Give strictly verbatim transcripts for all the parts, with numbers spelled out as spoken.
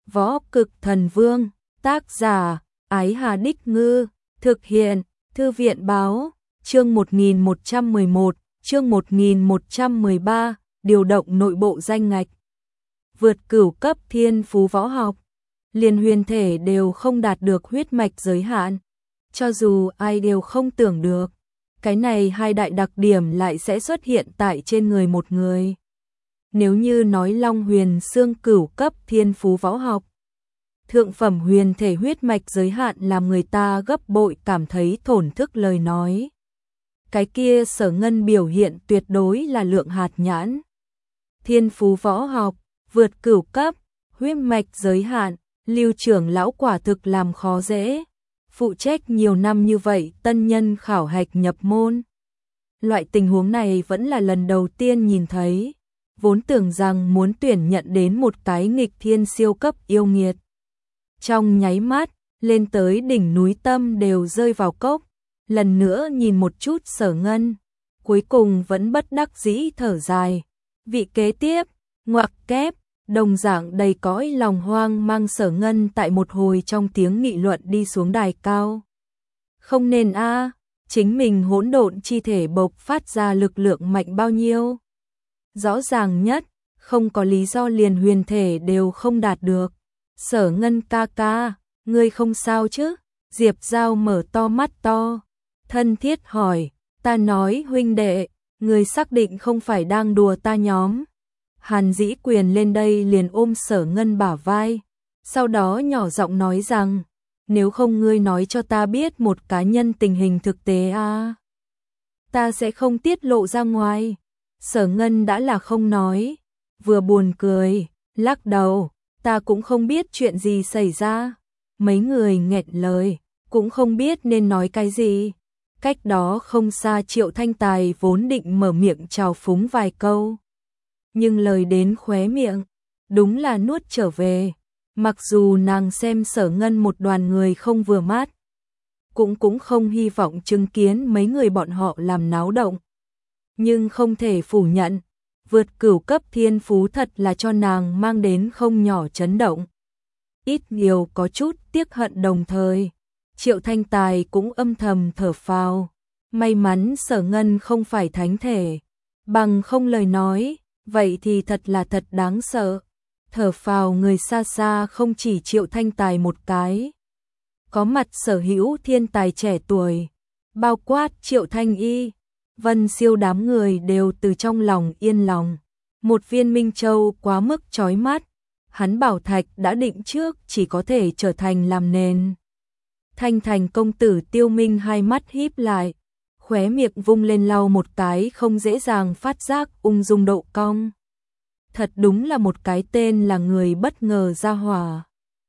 Võ Cực Thần Vương, tác giả, Ái Hà Đích Ngư, thực hiện, Thư viện Báo, chương một nghìn một trăm mười một, chương một nghìn một trăm mười ba, điều động nội bộ danh ngạch. Vượt cửu cấp thiên phú võ học, liền huyền thể đều không đạt được huyết mạch giới hạn. Cho dù ai đều không tưởng được, cái này hai đại đặc điểm lại sẽ xuất hiện tại trên người một người. Nếu như nói Long Huyền Xương cửu cấp thiên phú võ học, thượng phẩm huyền thể huyết mạch giới hạn làm người ta gấp bội cảm thấy thổn thức lời nói. Cái kia Sở Ngân biểu hiện tuyệt đối là lượng hạt nhãn. Thiên phú võ học, vượt cửu cấp, huyết mạch giới hạn, Lưu trưởng lão quả thực làm khó dễ. Phụ trách nhiều năm như vậy tân nhân khảo hạch nhập môn. Loại tình huống này vẫn là lần đầu tiên nhìn thấy. Vốn tưởng rằng muốn tuyển nhận đến một cái nghịch thiên siêu cấp yêu nghiệt. Trong nháy mắt, lên tới đỉnh núi tâm đều rơi vào cốc. Lần nữa nhìn một chút Sở Ngân. Cuối cùng vẫn bất đắc dĩ thở dài. Vị kế tiếp, ngoặc kép, đồng dạng đầy cõi lòng hoang mang Sở Ngân tại một hồi trong tiếng nghị luận đi xuống đài cao. Không nên a, chính mình hỗn độn chi thể bộc phát ra lực lượng mạnh bao nhiêu. Rõ ràng nhất, không có lý do liền huyền thể đều không đạt được. Sở Ngân ca ca, ngươi không sao chứ? Diệp Giao mở to mắt to, thân thiết hỏi, ta nói huynh đệ, ngươi xác định không phải đang đùa ta nhóm. Hàn Dĩ Quyền lên đây liền ôm Sở Ngân bả vai, sau đó nhỏ giọng nói rằng, nếu không ngươi nói cho ta biết một cá nhân tình hình thực tế a, ta sẽ không tiết lộ ra ngoài. Sở Ngân đã là không nói, vừa buồn cười, lắc đầu, ta cũng không biết chuyện gì xảy ra. Mấy người nghẹn lời, cũng không biết nên nói cái gì. Cách đó không xa Triệu Thanh Tài vốn định mở miệng chào phúng vài câu. Nhưng lời đến khóe miệng, đúng là nuốt trở về. Mặc dù nàng xem Sở Ngân một đoàn người không vừa mắt, cũng cũng không hy vọng chứng kiến mấy người bọn họ làm náo động. Nhưng không thể phủ nhận, vượt cửu cấp thiên phú thật là cho nàng mang đến không nhỏ chấn động. Ít nhiều có chút tiếc hận đồng thời, Triệu Thanh Tài cũng âm thầm thở phào. May mắn Sở Ngân không phải thánh thể, bằng không lời nói, vậy thì thật là thật đáng sợ. Thở phào người xa xa không chỉ Triệu Thanh Tài một cái. Có mặt sở hữu thiên tài trẻ tuổi, bao quát Triệu Thanh Y, Vân Siêu đám người đều từ trong lòng yên lòng. Một viên Minh Châu quá mức chói mắt, hắn bảo thạch đã định trước chỉ có thể trở thành làm nền. Thanh Thành công tử Tiêu Minh hai mắt híp lại, khóe miệng vung lên lau một cái không dễ dàng phát giác ung dung độ cong. Thật đúng là một cái tên là người bất ngờ ra hỏa.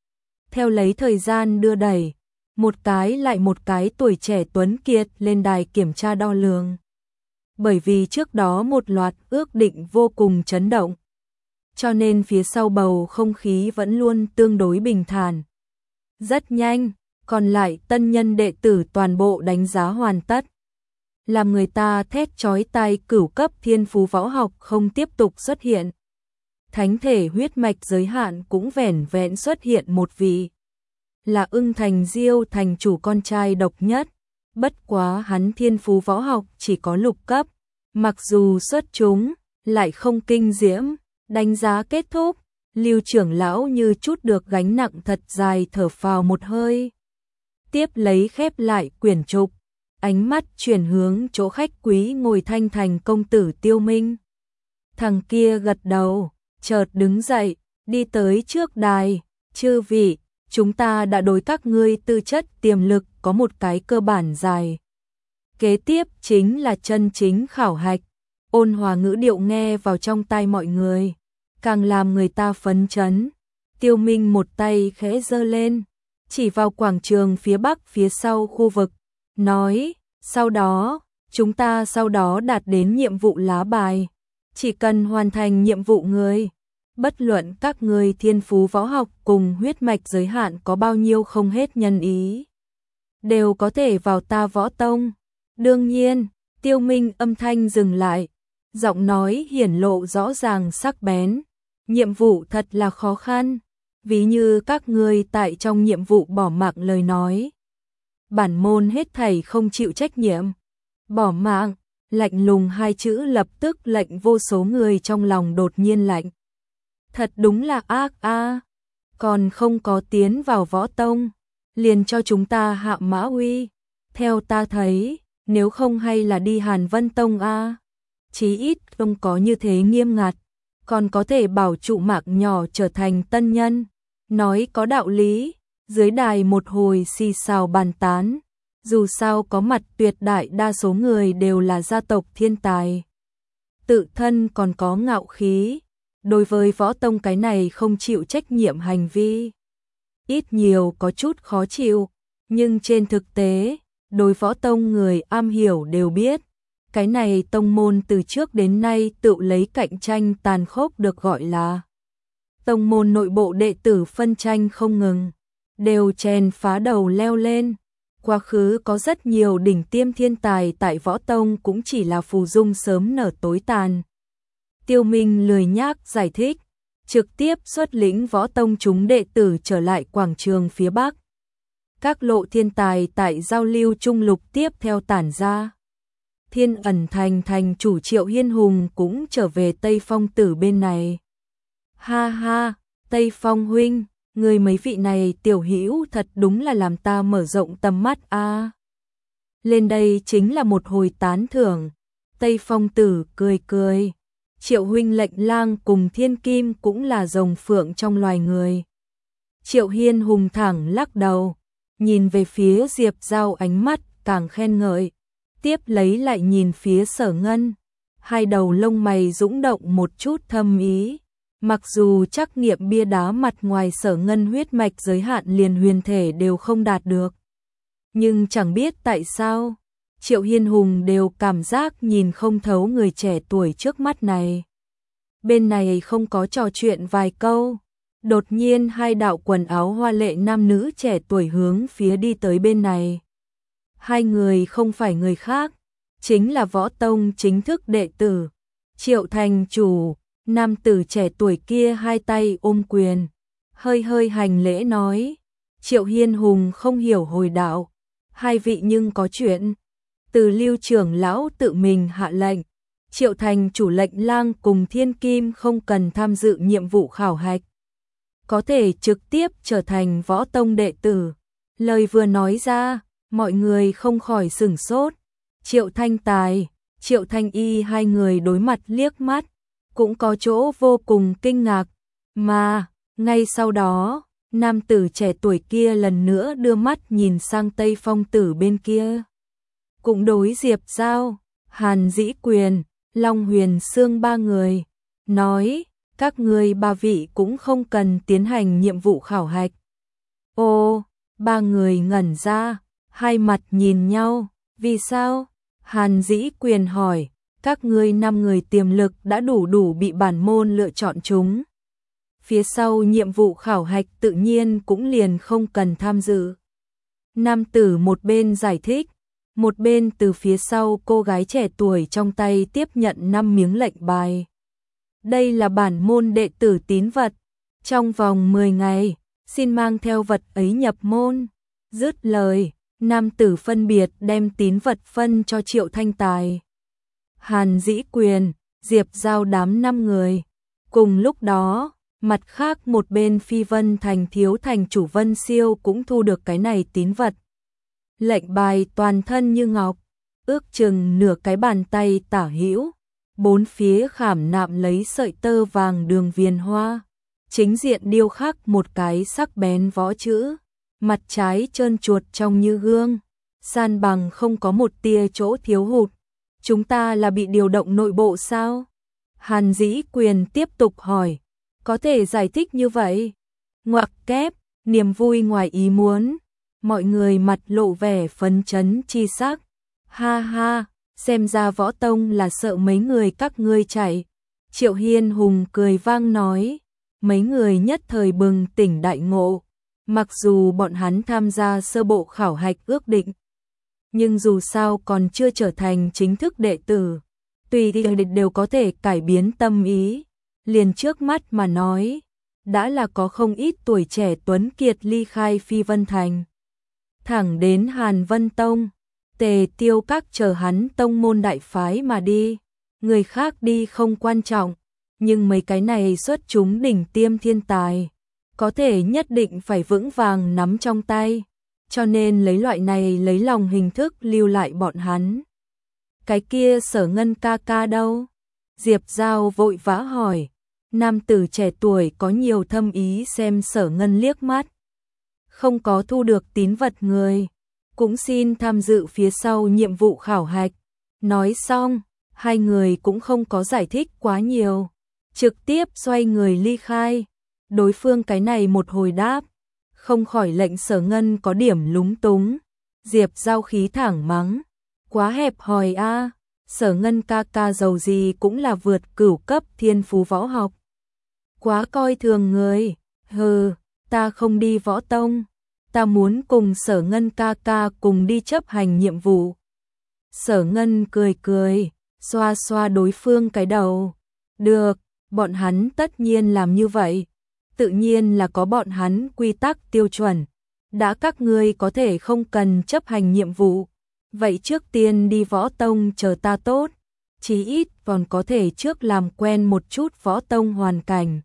Theo lấy thời gian đưa đẩy, một cái lại một cái tuổi trẻ tuấn kiệt lên đài kiểm tra đo lường. Bởi vì trước đó một loạt ước định vô cùng chấn động, cho nên phía sau bầu không khí vẫn luôn tương đối bình thản. Rất nhanh, còn lại tân nhân đệ tử toàn bộ đánh giá hoàn tất. Làm người ta thét chói tai cửu cấp thiên phú võ học không tiếp tục xuất hiện. Thánh thể huyết mạch giới hạn cũng vẻn vẹn xuất hiện một vị. Là Ưng Thành Diêu thành chủ con trai độc nhất. Bất quá hắn thiên phú võ học chỉ có lục cấp. Mặc dù xuất chúng, lại không kinh diễm. Đánh giá kết thúc, Lưu trưởng lão như chút được gánh nặng thật dài thở phào một hơi. Tiếp lấy khép lại quyển trục, ánh mắt chuyển hướng chỗ khách quý ngồi Thanh Thành công tử Tiêu Minh. Thằng kia gật đầu, chợt đứng dậy, đi tới trước đài, chư vị, chúng ta đã đối các ngươi tư chất tiềm lực có một cái cơ bản dài. Kế tiếp chính là chân chính khảo hạch, ôn hòa ngữ điệu nghe vào trong tai mọi người, càng làm người ta phấn chấn. Tiêu Minh một tay khẽ giơ lên, chỉ vào quảng trường phía bắc phía sau khu vực, nói, sau đó, chúng ta sau đó đạt đến nhiệm vụ lá bài. Chỉ cần hoàn thành nhiệm vụ người, bất luận các người thiên phú võ học cùng huyết mạch giới hạn có bao nhiêu không hết nhân ý, đều có thể vào ta võ tông. Đương nhiên, Tiêu Minh âm thanh dừng lại, giọng nói hiển lộ rõ ràng sắc bén. Nhiệm vụ thật là khó khăn, ví như các ngươi tại trong nhiệm vụ bỏ mạng lời nói. Bản môn hết thảy không chịu trách nhiệm. Bỏ mạng, lạnh lùng hai chữ lập tức lệnh vô số người trong lòng đột nhiên lạnh. Thật đúng là ác a, còn không có tiến vào võ tông, liền cho chúng ta hạ mã uy. Theo ta thấy, nếu không hay là đi Hàn Vân Tông a, chí ít không có như thế nghiêm ngặt, còn có thể bảo trụ mạng nhỏ trở thành tân nhân. Nói có đạo lý, dưới đài một hồi xì xào bàn tán, dù sao có mặt tuyệt đại đa số người đều là gia tộc thiên tài. Tự thân còn có ngạo khí, đối với võ tông cái này không chịu trách nhiệm hành vi. Ít nhiều có chút khó chịu, nhưng trên thực tế, đối võ tông người am hiểu đều biết. Cái này tông môn từ trước đến nay tự lấy cạnh tranh tàn khốc được gọi là tông môn nội bộ đệ tử phân tranh không ngừng, đều chèn phá đầu leo lên. Quá khứ có rất nhiều đỉnh tiêm thiên tài tại võ tông cũng chỉ là phù dung sớm nở tối tàn. Tiêu Minh lười nhác giải thích, trực tiếp xuất lĩnh võ tông chúng đệ tử trở lại quảng trường phía Bắc. Các lộ thiên tài tại giao lưu trung lục tiếp theo tản ra. Thiên ẩn thành thành chủ Triệu Hiên Hùng cũng trở về Tây Phong Tử bên này. Ha ha, Tây Phong huynh, người mấy vị này tiểu hữu thật đúng là làm ta mở rộng tầm mắt a. À. Lên đây chính là một hồi tán thưởng. Tây Phong Tử cười cười. Triệu huynh lệnh lang cùng thiên kim cũng là rồng phượng trong loài người. Triệu Hiên Hùng thẳng lắc đầu, nhìn về phía Diệp Giao ánh mắt càng khen ngợi. Tiếp lấy lại nhìn phía Sở Ngân, hai đầu lông mày dũng động một chút thâm ý. Mặc dù trắc nghiệm bia đá mặt ngoài Sở Ngân huyết mạch giới hạn liền huyền thể đều không đạt được, nhưng chẳng biết tại sao, Triệu Hiên Hùng đều cảm giác nhìn không thấu người trẻ tuổi trước mắt này. Bên này không có trò chuyện vài câu, đột nhiên hai đạo quần áo hoa lệ nam nữ trẻ tuổi hướng phía đi tới bên này. Hai người không phải người khác, chính là võ tông chính thức đệ tử, Triệu thành chủ. Nam tử trẻ tuổi kia hai tay ôm quyền, hơi hơi hành lễ nói. Triệu Hiên Hùng không hiểu hồi đạo, hai vị nhưng có chuyện. Từ Lưu trưởng lão tự mình hạ lệnh, Triệu thành chủ lệnh lang cùng thiên kim không cần tham dự nhiệm vụ khảo hạch, có thể trực tiếp trở thành võ tông đệ tử. Lời vừa nói ra, mọi người không khỏi sửng sốt. Triệu Thanh Tài, Triệu Thanh Y hai người đối mặt liếc mắt, cũng có chỗ vô cùng kinh ngạc, mà ngay sau đó, nam tử trẻ tuổi kia lần nữa đưa mắt nhìn sang Tây Phong Tử bên kia. Cũng đối Diệp Giao, Hàn Dĩ Quyền, Long Huyền Sương ba người, nói, các người ba vị cũng không cần tiến hành nhiệm vụ khảo hạch. Ô, ba người ngẩn ra, hai mặt nhìn nhau, vì sao? Hàn Dĩ Quyền hỏi. Các ngươi năm người tiềm lực đã đủ đủ bị bản môn lựa chọn chúng. Phía sau nhiệm vụ khảo hạch tự nhiên cũng liền không cần tham dự. Nam tử một bên giải thích, một bên từ phía sau cô gái trẻ tuổi trong tay tiếp nhận năm miếng lệnh bài. Đây là bản môn đệ tử tín vật. Trong vòng mười ngày, xin mang theo vật ấy nhập môn. Dứt lời, nam tử phân biệt đem tín vật phân cho Triệu Thanh Tài, Hàn Dĩ Quyền, Diệp Giao đám năm người. Cùng lúc đó, mặt khác một bên Phi Vân thành thiếu thành chủ Vân Siêu cũng thu được cái này tín vật. Lệnh bài toàn thân như ngọc, ước chừng nửa cái bàn tay tả hữu, bốn phía khảm nạm lấy sợi tơ vàng đường viền hoa, chính diện điêu khắc một cái sắc bén võ chữ, mặt trái trơn chuột trong như gương, san bằng không có một tia chỗ thiếu hụt. Chúng ta là bị điều động nội bộ sao? Hàn Dĩ Quyền tiếp tục hỏi. Có thể giải thích như vậy? Ngoặc kép, niềm vui ngoài ý muốn. Mọi người mặt lộ vẻ phấn chấn chi sắc. Ha ha, xem ra võ tông là sợ mấy người các ngươi chạy. Triệu Hiên Hùng cười vang nói. Mấy người nhất thời bừng tỉnh đại ngộ. Mặc dù bọn hắn tham gia sơ bộ khảo hạch ước định, nhưng dù sao còn chưa trở thành chính thức đệ tử, tùy thì đều có thể cải biến tâm ý. Liền trước mắt mà nói, đã là có không ít tuổi trẻ tuấn kiệt ly khai Phi Vân Thành. Thẳng đến Hàn Vân Tông, Tề Tiêu Các chờ hắn tông môn đại phái mà đi. Người khác đi không quan trọng, nhưng mấy cái này xuất chúng đỉnh tiêm thiên tài, có thể nhất định phải vững vàng nắm trong tay, cho nên lấy loại này lấy lòng hình thức lưu lại bọn hắn. Cái kia Sở Ngân ca ca đâu? Diệp Giao vội vã hỏi. Nam tử trẻ tuổi có nhiều thâm ý xem Sở Ngân liếc mắt. Không có thu được tín vật người, cũng xin tham dự phía sau nhiệm vụ khảo hạch. Nói xong, hai người cũng không có giải thích quá nhiều, trực tiếp xoay người ly khai. Đối phương cái này một hồi đáp, không khỏi lệnh Sở Ngân có điểm lúng túng. Diệp Giao khí thẳng mắng, quá hẹp hòi a, Sở Ngân ca ca giàu gì cũng là vượt cửu cấp thiên phú võ học. Quá coi thường người, hừ, ta không đi võ tông, ta muốn cùng Sở Ngân ca ca cùng đi chấp hành nhiệm vụ. Sở Ngân cười cười, xoa xoa đối phương cái đầu. Được, bọn hắn tất nhiên làm như vậy. Tự nhiên là có bọn hắn quy tắc tiêu chuẩn. Đã các ngươi có thể không cần chấp hành nhiệm vụ, vậy trước tiên đi võ tông chờ ta tốt. Chí ít còn có thể trước làm quen một chút võ tông hoàn cảnh.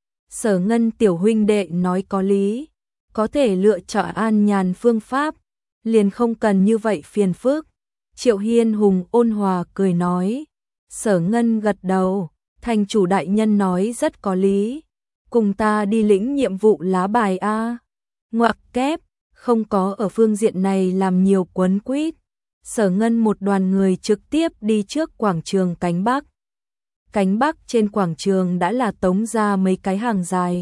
Sở Ngân tiểu huynh đệ nói có lý, có thể lựa chọn an nhàn phương pháp, liền không cần như vậy phiền phức. Triệu Hiên Hùng ôn hòa cười nói. Sở Ngân gật đầu, thành chủ đại nhân nói rất có lý, cùng ta đi lĩnh nhiệm vụ lá bài a. Ngoặc kép, không có ở phương diện này làm nhiều quấn quýt. Sở Ngân một đoàn người trực tiếp đi trước quảng trường cánh Bắc. Cánh Bắc trên quảng trường đã là tống ra mấy cái hàng dài.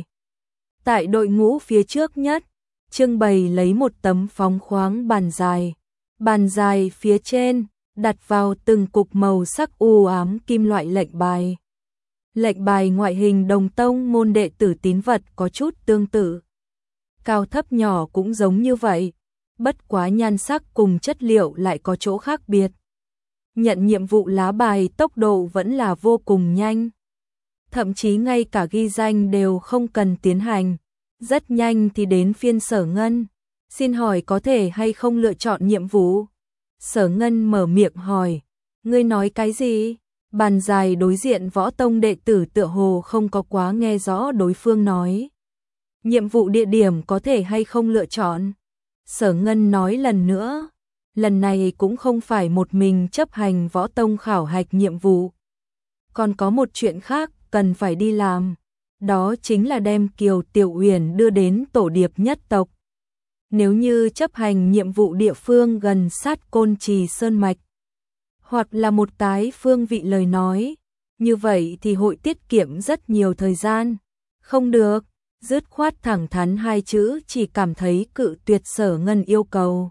Tại đội ngũ phía trước nhất, trưng bày lấy một tấm phóng khoáng bàn dài. Bàn dài phía trên, đặt vào từng cục màu sắc u ám kim loại lệnh bài. Lệnh bài ngoại hình đồng tông môn đệ tử tín vật có chút tương tự. Cao thấp nhỏ cũng giống như vậy, bất quá nhan sắc cùng chất liệu lại có chỗ khác biệt. Nhận nhiệm vụ lá bài tốc độ vẫn là vô cùng nhanh. Thậm chí ngay cả ghi danh đều không cần tiến hành. Rất nhanh thì đến phiên Sở Ngân. Xin hỏi có thể hay không lựa chọn nhiệm vụ? Sở Ngân mở miệng hỏi. Ngươi nói cái gì? Bàn dài đối diện võ tông đệ tử tựa hồ không có quá nghe rõ đối phương nói. Nhiệm vụ địa điểm có thể hay không lựa chọn? Sở Ngân nói lần nữa. Lần này cũng không phải một mình chấp hành võ tông khảo hạch nhiệm vụ. Còn có một chuyện khác cần phải đi làm. Đó chính là đem Kiều Tiểu Uyển đưa đến tổ điệp nhất tộc. Nếu như chấp hành nhiệm vụ địa phương gần sát Côn Trì Sơn Mạch, hoặc là một cái phương vị lời nói, như vậy thì hội tiết kiệm rất nhiều thời gian. Không được, dứt khoát thẳng thắn hai chữ, chỉ cảm thấy cự tuyệt Sở Ngân yêu cầu.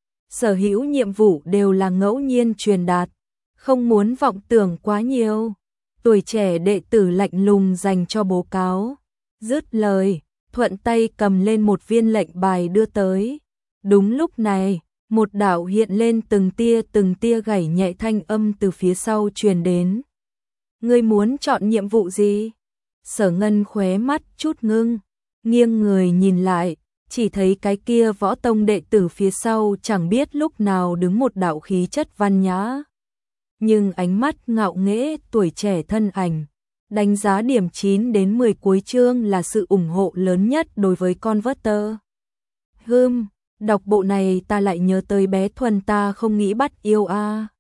Sở hữu nhiệm vụ đều là ngẫu nhiên truyền đạt, không muốn vọng tưởng quá nhiều. Tuổi trẻ đệ tử lạnh lùng dành cho bố cáo. Dứt lời, thuận tay cầm lên một viên lệnh bài đưa tới. Đúng lúc này, một đạo hiện lên từng tia từng tia gảy nhẹ thanh âm từ phía sau truyền đến. Ngươi muốn chọn nhiệm vụ gì? Sở Ngân khóe mắt chút ngưng, nghiêng người nhìn lại, chỉ thấy cái kia võ tông đệ tử phía sau chẳng biết lúc nào đứng một đạo khí chất văn nhã. Nhưng ánh mắt ngạo nghễ tuổi trẻ thân ảnh. Đánh giá điểm chín đến mười cuối chương là sự ủng hộ lớn nhất đối với Converter. Hừm, đọc bộ này ta lại nhớ tới bé Thuần ta không nghĩ bắt yêu a.